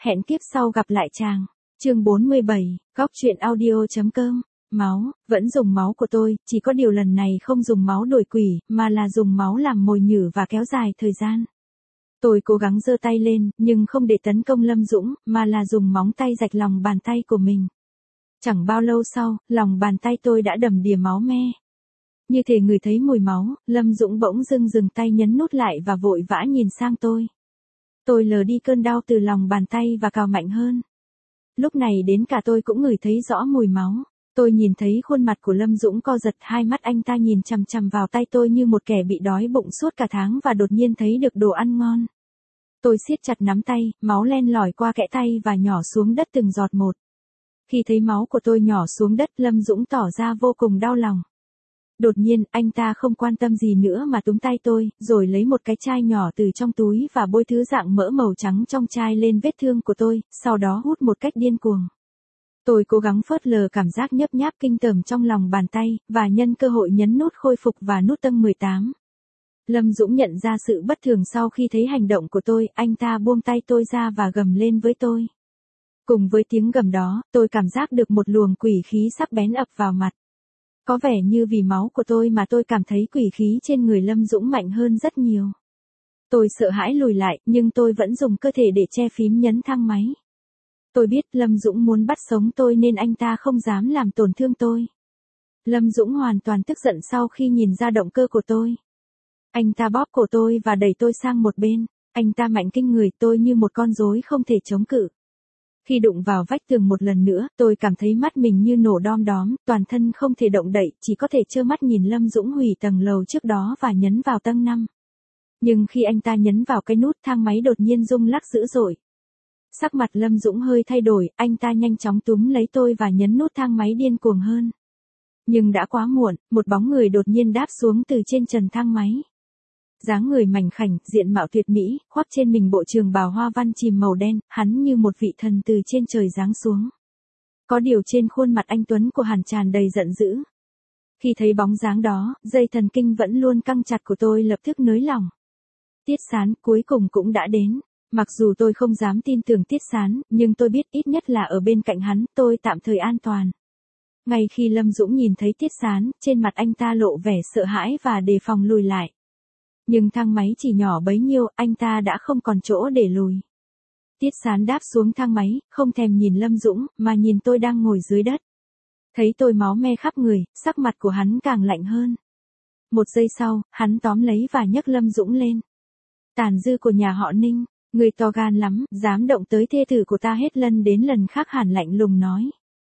hẹn kiếp sau gặp lại chàng. Chương 47, góc truyện audio.com. Máu, vẫn dùng máu của tôi, chỉ có điều lần này không dùng máu đuổi quỷ, mà là dùng máu làm mồi nhử và kéo dài thời gian. Tôi cố gắng giơ tay lên, nhưng không để tấn công Lâm Dũng, mà là dùng móng tay rạch lòng bàn tay của mình. Chẳng bao lâu sau, lòng bàn tay tôi đã đầm đìa máu me. Như thể người thấy mùi máu, Lâm Dũng bỗng dưng dừng tay nhấn nút lại và vội vã nhìn sang tôi. Tôi lờ đi cơn đau từ lòng bàn tay và cào mạnh hơn. Lúc này đến cả tôi cũng ngửi thấy rõ mùi máu. Tôi nhìn thấy khuôn mặt của Lâm Dũng co giật, hai mắt anh ta nhìn chằm chằm vào tay tôi như một kẻ bị đói bụng suốt cả tháng và đột nhiên thấy được đồ ăn ngon. Tôi siết chặt nắm tay, máu len lỏi qua kẽ tay và nhỏ xuống đất từng giọt một. Khi thấy máu của tôi nhỏ xuống đất, Lâm Dũng tỏ ra vô cùng đau lòng. Đột nhiên, anh ta không quan tâm gì nữa mà túm tay tôi, rồi lấy một cái chai nhỏ từ trong túi và bôi thứ dạng mỡ màu trắng trong chai lên vết thương của tôi, sau đó hút một cách điên cuồng. Tôi cố gắng phớt lờ cảm giác nhấp nháp kinh tởm trong lòng bàn tay, và nhân cơ hội nhấn nút khôi phục và nút tầng 18. Lâm Dũng nhận ra sự bất thường sau khi thấy hành động của tôi, anh ta buông tay tôi ra và gầm lên với tôi. Cùng với tiếng gầm đó, tôi cảm giác được một luồng quỷ khí sắc bén ập vào mặt. Có vẻ như vì máu của tôi mà tôi cảm thấy quỷ khí trên người Lâm Dũng mạnh hơn rất nhiều. Tôi sợ hãi lùi lại, nhưng tôi vẫn dùng cơ thể để che phím nhấn thang máy. Tôi biết Lâm Dũng muốn bắt sống tôi nên anh ta không dám làm tổn thương tôi. Lâm Dũng hoàn toàn tức giận sau khi nhìn ra động cơ của tôi. Anh ta bóp cổ tôi và đẩy tôi sang một bên. Anh ta mạnh kinh người, tôi như một con rối không thể chống cự. Khi đụng vào vách tường một lần nữa, tôi cảm thấy mắt mình như nổ đom đóm, toàn thân không thể động đậy, chỉ có thể trơ mắt nhìn Lâm Dũng hủy tầng lầu trước đó và nhấn vào tầng 5. Nhưng khi anh ta nhấn vào cái nút, thang máy đột nhiên rung lắc dữ dội. Sắc mặt Lâm Dũng hơi thay đổi, anh ta nhanh chóng túm lấy tôi và nhấn nút thang máy điên cuồng hơn. Nhưng đã quá muộn, một bóng người đột nhiên đáp xuống từ trên trần thang máy. Dáng người mảnh khảnh, diện mạo tuyệt mỹ, khoác trên mình bộ trường bào hoa văn chìm màu đen, hắn như một vị thần từ trên trời giáng xuống. Có điều trên khuôn mặt anh tuấn của hắn tràn đầy giận dữ. Khi thấy bóng dáng đó, dây thần kinh vẫn luôn căng chặt của tôi lập tức nới lỏng. Tiết Sán cuối cùng cũng đã đến. Mặc dù tôi không dám tin tưởng Tiết Sán, nhưng tôi biết ít nhất là ở bên cạnh hắn, tôi tạm thời an toàn. Ngay khi Lâm Dũng nhìn thấy Tiết Sán, trên mặt anh ta lộ vẻ sợ hãi và đề phòng lùi lại. Nhưng thang máy chỉ nhỏ bấy nhiêu, anh ta đã không còn chỗ để lùi. Tiết Sán đáp xuống thang máy, không thèm nhìn Lâm Dũng, mà nhìn tôi đang ngồi dưới đất. Thấy tôi máu me khắp người, sắc mặt của hắn càng lạnh hơn. Một giây sau, hắn tóm lấy và nhấc Lâm Dũng lên. Tàn dư của nhà họ Ninh, người to gan lắm, dám động tới thê tử của ta, hết lần đến lần khác hẳn lạnh lùng nói.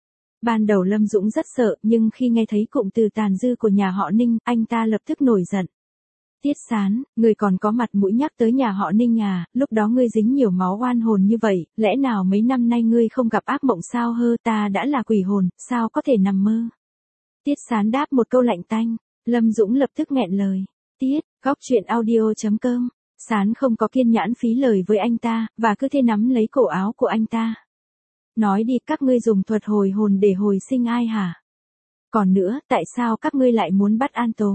Ban đầu Lâm Dũng rất sợ, nhưng khi nghe thấy cụm từ tàn dư của nhà họ Ninh, anh ta lập tức nổi giận. Tiết Sán, ngươi còn có mặt mũi nhắc tới nhà họ Ninh à, lúc đó ngươi dính nhiều máu oan hồn như vậy, lẽ nào mấy năm nay ngươi không gặp ác mộng sao hơ, ta đã là quỷ hồn, sao có thể nằm mơ. Tiết Sán đáp một câu lạnh tanh, Lâm Dũng lập tức nghẹn lời. Tiết, góc truyện audio.com. Sán không có kiên nhẫn phí lời với anh ta, và cứ thế nắm lấy cổ áo của anh ta. Nói đi, các ngươi dùng thuật hồi hồn để hồi sinh ai hả? Còn nữa, tại sao các ngươi lại muốn bắt An Tố?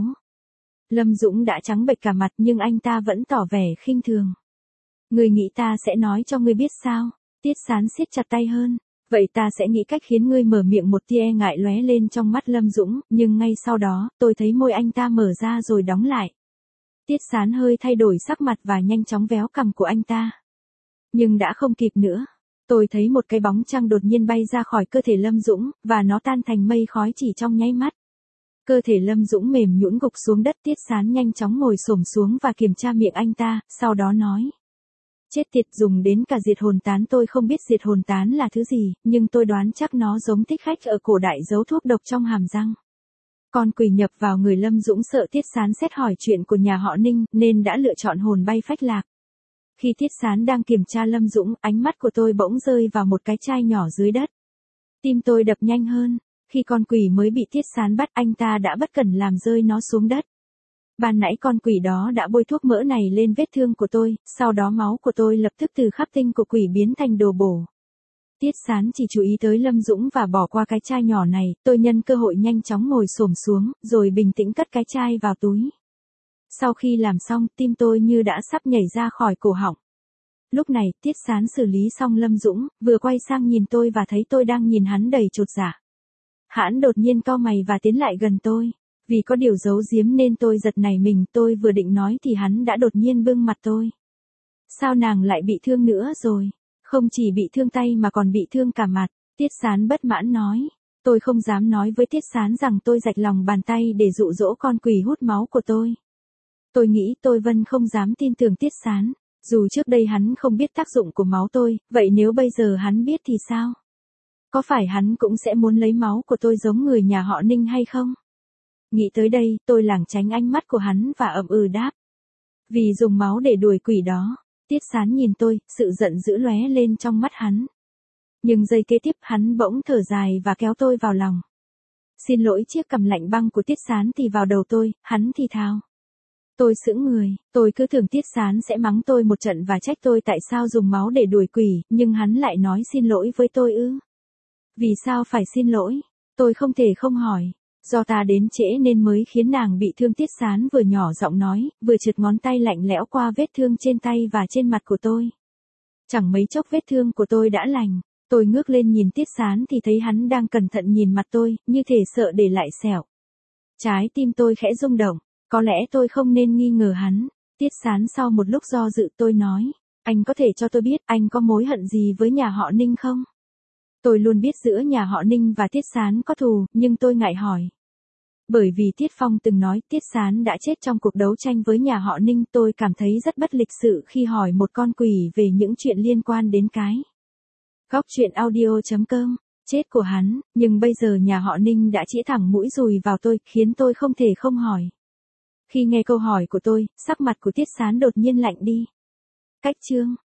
Lâm Dũng đã trắng bệch cả mặt nhưng anh ta vẫn tỏ vẻ khinh thường. Ngươi nghĩ ta sẽ nói cho ngươi biết sao? Tiết Sán siết chặt tay hơn. Vậy ta sẽ nghĩ cách khiến ngươi mở miệng. Một tia e ngại lóe lên trong mắt Lâm Dũng, nhưng ngay sau đó, tôi thấy môi anh ta mở ra rồi đóng lại. Tiết Sán hơi thay đổi sắc mặt và nhanh chóng véo cằm của anh ta. Nhưng đã không kịp nữa. Tôi thấy một cái bóng trăng đột nhiên bay ra khỏi cơ thể Lâm Dũng, và nó tan thành mây khói chỉ trong nháy mắt. Cơ thể Lâm Dũng mềm nhũn gục xuống đất. Tiết Sán nhanh chóng ngồi xổm xuống và kiểm tra miệng anh ta, sau đó nói. Chết tiệt, dùng đến cả diệt hồn tán. Tôi không biết diệt hồn tán là thứ gì, nhưng tôi đoán chắc nó giống thích khách ở cổ đại giấu thuốc độc trong hàm răng. Con quỷ nhập vào người Lâm Dũng sợ Tiết Sán xét hỏi chuyện của nhà họ Ninh, nên đã lựa chọn hồn bay phách lạc. Khi Tiết Sán đang kiểm tra Lâm Dũng, ánh mắt của tôi bỗng rơi vào một cái chai nhỏ dưới đất. Tim tôi đập nhanh hơn. Khi con quỷ mới bị Tiết Sán bắt, anh ta đã bất cẩn làm rơi nó xuống đất. Ban nãy con quỷ đó đã bôi thuốc mỡ này lên vết thương của tôi, sau đó máu của tôi lập tức từ khắp tinh của quỷ biến thành đồ bổ. Tiết Sán chỉ chú ý tới Lâm Dũng và bỏ qua cái chai nhỏ này, tôi nhân cơ hội nhanh chóng ngồi xổm xuống, rồi bình tĩnh cất cái chai vào túi. Sau khi làm xong, tim tôi như đã sắp nhảy ra khỏi cổ họng. Lúc này, Tiết Sán xử lý xong Lâm Dũng, vừa quay sang nhìn tôi và thấy tôi đang nhìn hắn đầy chột dạ. Hắn đột nhiên cau mày và tiến lại gần tôi. Vì có điều giấu giếm nên tôi giật nảy mình, tôi vừa định nói thì hắn đã đột nhiên bưng mặt tôi. Sao nàng lại bị thương nữa rồi? Không chỉ bị thương tay mà còn bị thương cả mặt. Tiết Sán bất mãn nói. Tôi không dám nói với Tiết Sán rằng tôi rạch lòng bàn tay để dụ dỗ con quỷ hút máu của tôi. Tôi nghĩ tôi Vân không dám tin tưởng Tiết Sán. Dù trước đây hắn không biết tác dụng của máu tôi, vậy nếu bây giờ hắn biết thì sao? Có phải hắn cũng sẽ muốn lấy máu của tôi giống người nhà họ Ninh hay không? Nghĩ tới đây, tôi lảng tránh ánh mắt của hắn và ậm ừ đáp. Vì dùng máu để đuổi quỷ đó. Tiết Sán nhìn tôi, sự giận dữ lóe lên trong mắt hắn. Nhưng giây kế tiếp hắn bỗng thở dài và kéo tôi vào lòng. Xin lỗi, chiếc cằm lạnh băng của Tiết Sán thì vào đầu tôi, hắn thì thào. Tôi sững người, tôi cứ tưởng Tiết Sán sẽ mắng tôi một trận và trách tôi tại sao dùng máu để đuổi quỷ, nhưng hắn lại nói xin lỗi với tôi ư. Vì sao phải xin lỗi? Tôi không thể không hỏi. Do ta đến trễ nên mới khiến nàng bị thương. Tiết Sán vừa nhỏ giọng nói, vừa trượt ngón tay lạnh lẽo qua vết thương trên tay và trên mặt của tôi. Chẳng mấy chốc vết thương của tôi đã lành. Tôi ngước lên nhìn Tiết Sán thì thấy hắn đang cẩn thận nhìn mặt tôi, như thể sợ để lại sẹo. Trái tim tôi khẽ rung động. Có lẽ tôi không nên nghi ngờ hắn. Tiết Sán sau một lúc do dự tôi nói. Anh có thể cho tôi biết anh có mối hận gì với nhà họ Ninh không? Tôi luôn biết giữa nhà họ Ninh và Tiết Sán có thù, nhưng tôi ngại hỏi. Bởi vì Tiết Phong từng nói Tiết Sán đã chết trong cuộc đấu tranh với nhà họ Ninh, tôi cảm thấy rất bất lịch sự khi hỏi một con quỷ về những chuyện liên quan đến cái. Góc truyện audio.com, chết của hắn, nhưng bây giờ nhà họ Ninh đã chĩa thẳng mũi dùi vào tôi, khiến tôi không thể không hỏi. Khi nghe câu hỏi của tôi, sắc mặt của Tiết Sán đột nhiên lạnh đi. Cách chương